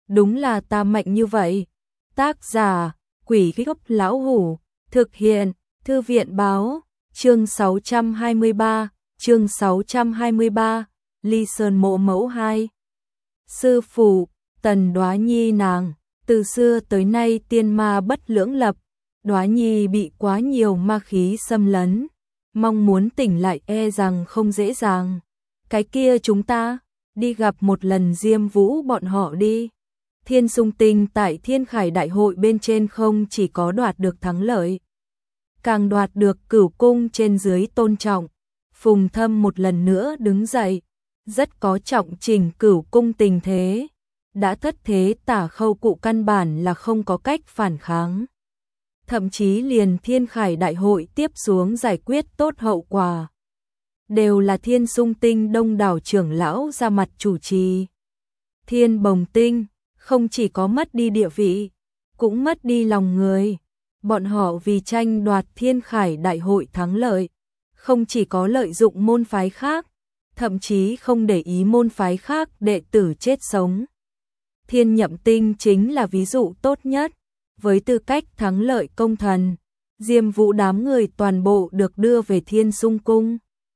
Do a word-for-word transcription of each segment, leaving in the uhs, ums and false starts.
đúng là ta mạnh như vậy. Tác giả, Quỷ Gốc Lão Hủ, thực hiện, Thư viện Báo, chương sáu trăm hai mươi ba, chương sáu trăm hai mươi ba, Ly Sơn Mộ Mẫu hai. Sư phụ, Tần Đoá Nhi nàng, từ xưa tới nay tiên ma bất lưỡng lập, Đoá Nhi bị quá nhiều ma khí xâm lấn, mong muốn tỉnh lại e rằng không dễ dàng. Cái kia chúng ta đi gặp một lần Diêm Vũ bọn họ đi. Thiên Sung Tinh tại Thiên Khải Đại hội bên trên không chỉ có đoạt được thắng lợi, càng đoạt được Cửu cung trên dưới tôn trọng. Phùng Thâm một lần nữa đứng dậy, rất có trọng trình Cửu cung tình thế, đã thất thế Tả Khâu cụ căn bản là không có cách phản kháng. Thậm chí liền Thiên Khải Đại hội tiếp xuống giải quyết tốt hậu quả, đều là Thiên Sung Tinh đông đảo trưởng lão ra mặt chủ trì. Thiên Bồng Tinh không chỉ có mất đi địa vị, cũng mất đi lòng người. Bọn họ vì tranh đoạt Thiên Khải Đại hội thắng lợi, không chỉ có lợi dụng môn phái khác, thậm chí không để ý môn phái khác đệ tử chết sống. Thiên Nhậm Tinh chính là ví dụ tốt nhất. Với tư cách thắng lợi công thần, Diêm Vũ đám người toàn bộ được đưa về Thiên Sung cung,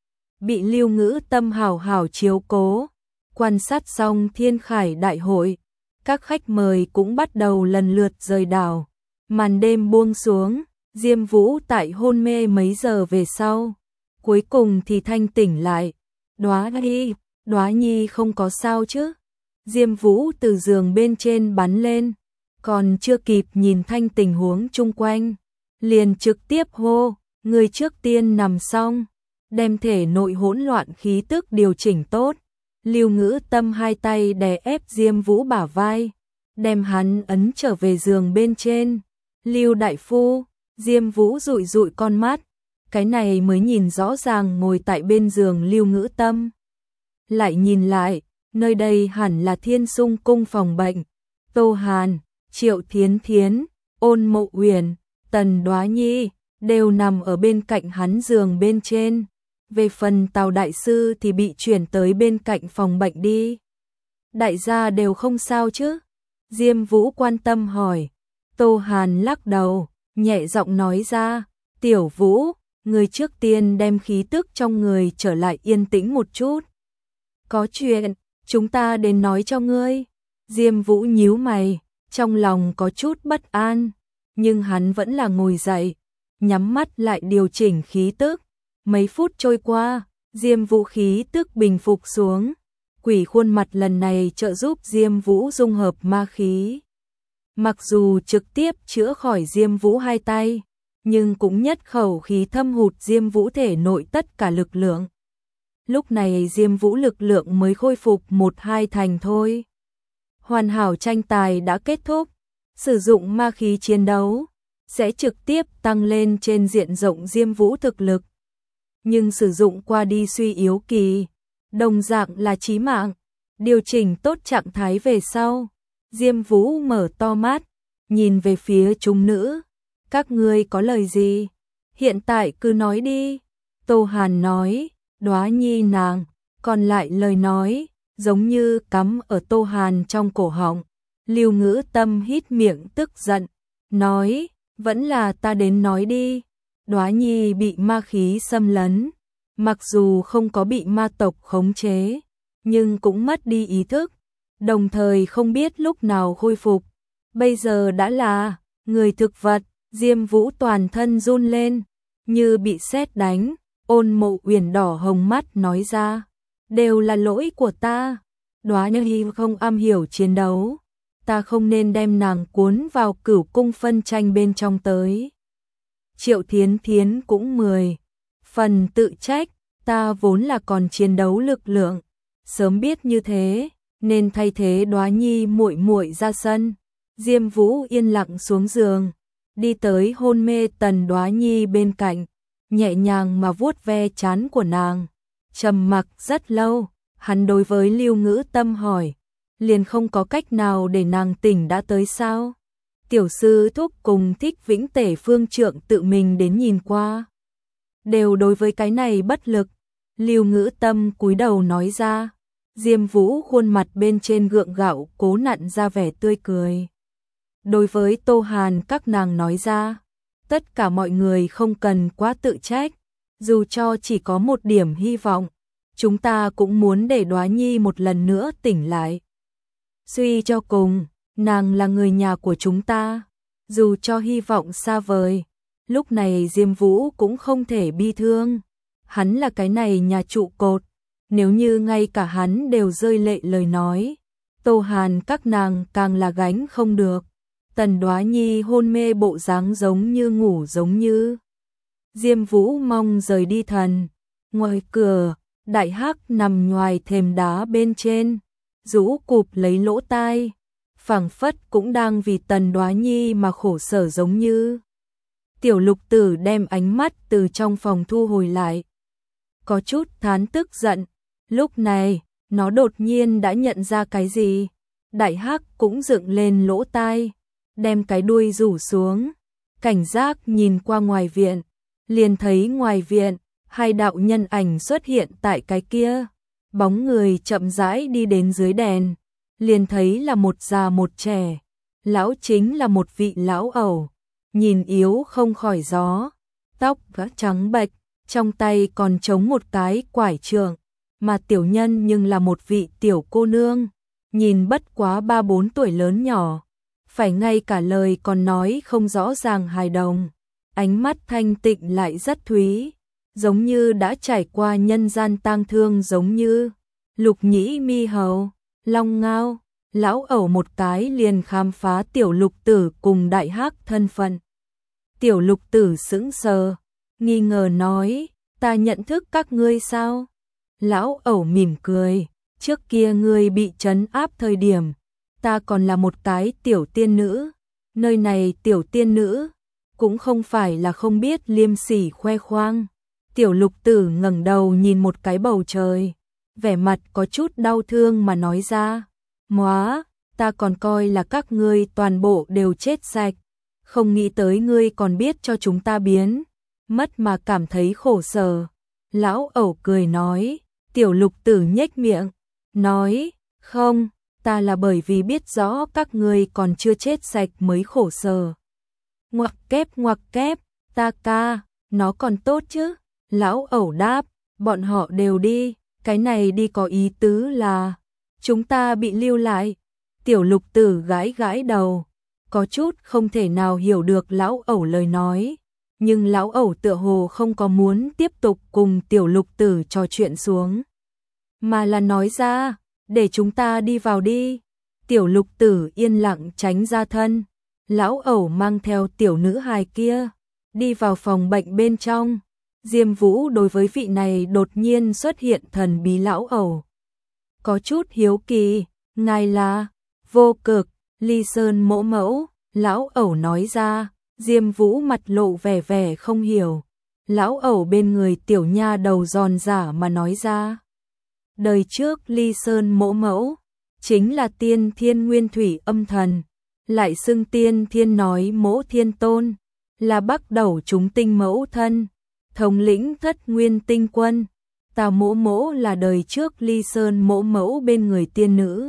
bị Lưu Ngữ Tâm hảo hảo chiếu cố. Quan sát xong Thiên Khải Đại hội, các khách mời cũng bắt đầu lần lượt rời đảo. Màn đêm buông xuống, Diêm Vũ tại hôn mê mấy giờ về sau, cuối cùng thì thanh tỉnh lại. Đoá Nhi, Đoá Nhi không có sao chứ? Diêm Vũ từ giường bên trên bắn lên, còn chưa kịp nhìn thanh tình huống chung quanh, liền trực tiếp hô, người trước tiên nằm xong, đem thể nội hỗn loạn khí tức điều chỉnh tốt. Lưu Ngữ Tâm hai tay đè ép Diêm Vũ bả vai, đem hắn ấn trở về giường bên trên. Lưu đại phu, Diêm Vũ dụi dụi con mắt, cái này mới nhìn rõ ràng ngồi tại bên giường Lưu Ngữ Tâm. Lại nhìn lại, nơi đây hẳn là Thiên Sung cung phòng bệnh. Tô Hàn, Triệu Thiến Thiến, Ôn Mộ Uyển, Tần Đoá Nhi đều nằm ở bên cạnh hắn giường bên trên. Về phần Tào đại sư thì bị chuyển tới bên cạnh phòng bệnh đi. Đại gia đều không sao chứ? Diêm Vũ quan tâm hỏi. Tô Hàn lắc đầu, nhẹ giọng nói ra, Tiểu Vũ, người trước tiên đem khí tức trong người trở lại yên tĩnh một chút. Có chuyện, chúng ta đến nói cho ngươi. Diêm Vũ nhíu mày, trong lòng có chút bất an, nhưng hắn vẫn là ngồi dậy, nhắm mắt lại điều chỉnh khí tức. Mấy phút trôi qua, Diêm Vũ khí tức bình phục xuống. Quỷ khuôn mặt lần này trợ giúp Diêm Vũ dung hợp ma khí. Mặc dù trực tiếp chữa khỏi Diêm Vũ hai tay, nhưng cũng nhất khẩu khí thâm hụt Diêm Vũ thể nội tất cả lực lượng. Lúc này Diêm Vũ lực lượng mới khôi phục một hai thành thôi. Hoàn hảo tranh tài đã kết thúc, sử dụng ma khí chiến đấu sẽ trực tiếp tăng lên trên diện rộng Diêm Vũ thực lực. Nhưng sử dụng qua đi suy yếu kỳ, đồng dạng là chí mạng. Điều chỉnh tốt trạng thái về sau, Diêm Vũ mở to mắt, nhìn về phía chúng nữ. Các ngươi có lời gì? Hiện tại cứ nói đi. Tô Hàn nói, Đoá Nhi nàng, còn lại lời nói, giống như cắm ở Tô Hàn trong cổ họng. Lưu Ngữ Tâm hít miệng tức giận, nói, vẫn là ta đến nói đi. Đoá Nhi bị ma khí xâm lấn, mặc dù không có bị ma tộc khống chế, nhưng cũng mất đi ý thức, đồng thời không biết lúc nào khôi phục. Bây giờ đã là người thực vật. Diêm Vũ toàn thân run lên, như bị sét đánh. Ôn Mộ Uyển đỏ hồng mắt nói ra, đều là lỗi của ta. Đoá Nhi không am hiểu chiến đấu, ta không nên đem nàng cuốn vào Cửu cung phân tranh bên trong tới. Triệu Thiến Thiến cũng mười phần tự trách, ta vốn là còn chiến đấu lực lượng, sớm biết như thế, nên thay thế Đoá Nhi muội muội ra sân. Diêm Vũ yên lặng xuống giường, đi tới hôn mê Tần Đoá Nhi bên cạnh, nhẹ nhàng mà vuốt ve trán của nàng. Trầm mặc rất lâu, hắn đối với Lưu Ngữ Tâm hỏi, liền không có cách nào để nàng tỉnh đã tới sao? Tiểu sư thúc cùng Thích Vĩnh Tể phương trượng tự mình đến nhìn qua, đều đối với cái này bất lực. Lưu Ngữ Tâm cúi đầu nói ra, Diêm Vũ khuôn mặt bên trên gượng gạo cố nặn ra vẻ tươi cười. Đối với Tô Hàn các nàng nói ra, tất cả mọi người không cần quá tự trách, dù cho chỉ có một điểm hy vọng, chúng ta cũng muốn để Đóa Nhi một lần nữa tỉnh lại. Suy cho cùng, nàng là người nhà của chúng ta, dù cho hy vọng xa vời, lúc này Diêm Vũ cũng không thể bi thương, hắn là cái này nhà trụ cột, nếu như ngay cả hắn đều rơi lệ lời nói, Tô Hàn các nàng càng là gánh không được. Tần Đóa Nhi hôn mê bộ dáng giống như ngủ giống như. Diêm Vũ mong rời đi thần. Ngoài cửa, Đại Hắc nằm ngoài thềm đá bên trên, rũ cụp lấy lỗ tai, phảng phất cũng đang vì Tần Đóa Nhi mà khổ sở giống như. Tiểu Lục Tử đem ánh mắt từ trong phòng thu hồi lại, có chút thán tức giận. Lúc này, nó đột nhiên đã nhận ra cái gì. Đại Hắc cũng dựng lên lỗ tai, đem cái đuôi rủ xuống, cảnh giác nhìn qua ngoài viện, liền thấy ngoài viện, hai đạo nhân ảnh xuất hiện tại cái kia, bóng người chậm rãi đi đến dưới đèn, liền thấy là một già một trẻ, lão chính là một vị lão ẩu, nhìn yếu không khỏi gió, tóc gã trắng bệch, trong tay còn chống một cái quải trượng, mà tiểu nhân nhưng là một vị tiểu cô nương, nhìn bất quá ba bốn tuổi lớn nhỏ. Phải ngay cả lời còn nói không rõ ràng hài đồng, ánh mắt thanh tịnh lại rất thúy, giống như đã trải qua nhân gian tang thương giống như. Lục Nhĩ Mi Hầu, Long Ngao, lão ẩu một cái liền khám phá Tiểu Lục Tử cùng Đại Hắc thân phận. Tiểu Lục Tử sững sờ, nghi ngờ nói, ta nhận thức các ngươi sao? Lão ẩu mỉm cười, trước kia ngươi bị trấn áp thời điểm, ta còn là một cái tiểu tiên nữ, nơi này tiểu tiên nữ, cũng không phải là không biết liêm sỉ khoe khoang. Tiểu Lục Tử ngẩng đầu nhìn một cái bầu trời, vẻ mặt có chút đau thương mà nói ra, móa, ta còn coi là các ngươi toàn bộ đều chết sạch, không nghĩ tới ngươi còn biết cho chúng ta biến, mất mà cảm thấy khổ sở. Lão ẩu cười nói, Tiểu Lục Tử nhếch miệng, nói, không, ta là bởi vì biết rõ các ngươi còn chưa chết sạch mới khổ sở. Ngoặc kép ngoặc kép, ta ca, nó còn tốt chứ. Lão ẩu đáp, bọn họ đều đi, cái này đi có ý tứ là, chúng ta bị lưu lại. Tiểu Lục Tử gãi gãi đầu, có chút không thể nào hiểu được lão ẩu lời nói, nhưng lão ẩu tựa hồ không có muốn tiếp tục cùng Tiểu Lục Tử trò chuyện xuống, mà là nói ra, để chúng ta đi vào đi. Tiểu Lục Tử yên lặng tránh ra thân, lão ẩu mang theo tiểu nữ hài kia, đi vào phòng bệnh bên trong. Diêm Vũ đối với vị này đột nhiên xuất hiện thần bí lão ẩu có chút hiếu kỳ, ngài là Vô Cực, Ly Sơn mẫu mẫu. Lão ẩu nói ra, Diêm Vũ mặt lộ vẻ vẻ không hiểu. Lão ẩu bên người tiểu nha đầu giòn giả mà nói ra, đời trước Ly Sơn mẫu mẫu chính là tiên thiên nguyên thủy âm thần, lại xưng tiên thiên nói mẫu thiên tôn, là bắc đầu chúng tinh mẫu thân, thống lĩnh thất nguyên tinh quân. Tào mỗ mỗ là đời trước Ly Sơn mẫu mẫu bên người tiên nữ.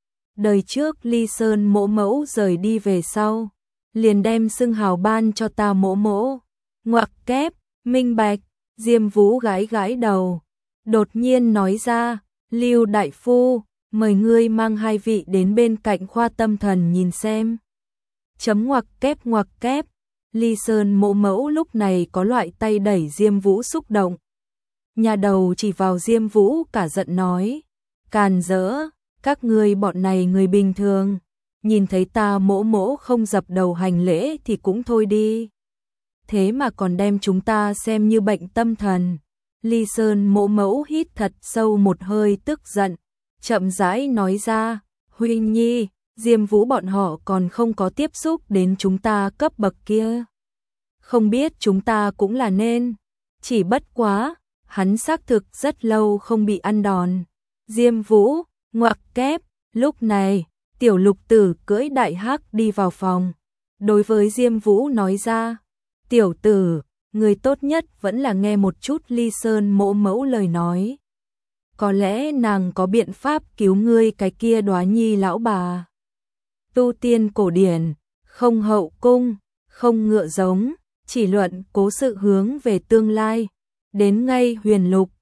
Đời trước Ly Sơn mẫu mẫu rời đi về sau, liền đem xưng hào ban cho Tào mỗ mỗ. Ngoặc kép, minh bạch. Diêm Vũ gái gái đầu, đột nhiên nói ra, Lưu đại phu, mời ngươi mang hai vị đến bên cạnh khoa tâm thần nhìn xem. Chấm ngoặc kép ngoặc kép. Ly Sơn mẫu mẫu lúc này có loại tay đẩy Diêm Vũ xúc động. Nhà đầu chỉ vào Diêm Vũ cả giận nói, càn rỡ, các ngươi bọn này người bình thường, nhìn thấy ta mỗ mỗ không dập đầu hành lễ thì cũng thôi đi, thế mà còn đem chúng ta xem như bệnh tâm thần. Ly Sơn mẫu mẫu hít thật sâu một hơi tức giận, chậm rãi nói ra, Huynh Nhi, Diêm Vũ bọn họ còn không có tiếp xúc đến chúng ta cấp bậc kia, không biết chúng ta cũng là nên, chỉ bất quá, hắn xác thực rất lâu không bị ăn đòn. Diêm Vũ, ngoặc kép. Lúc này, Tiểu Lục Tử cưỡi Đại Hắc đi vào phòng, đối với Diêm Vũ nói ra, tiểu tử, người tốt nhất vẫn là nghe một chút Ly Sơn mẫu mẫu lời nói. có lẽ nàng có biện pháp cứu ngươi cái kia Đóa Nhi lão bà. Tu tiên cổ điển, không hậu cung, không ngựa giống, chỉ luận cố sự hướng về tương lai, đến ngay huyền lục,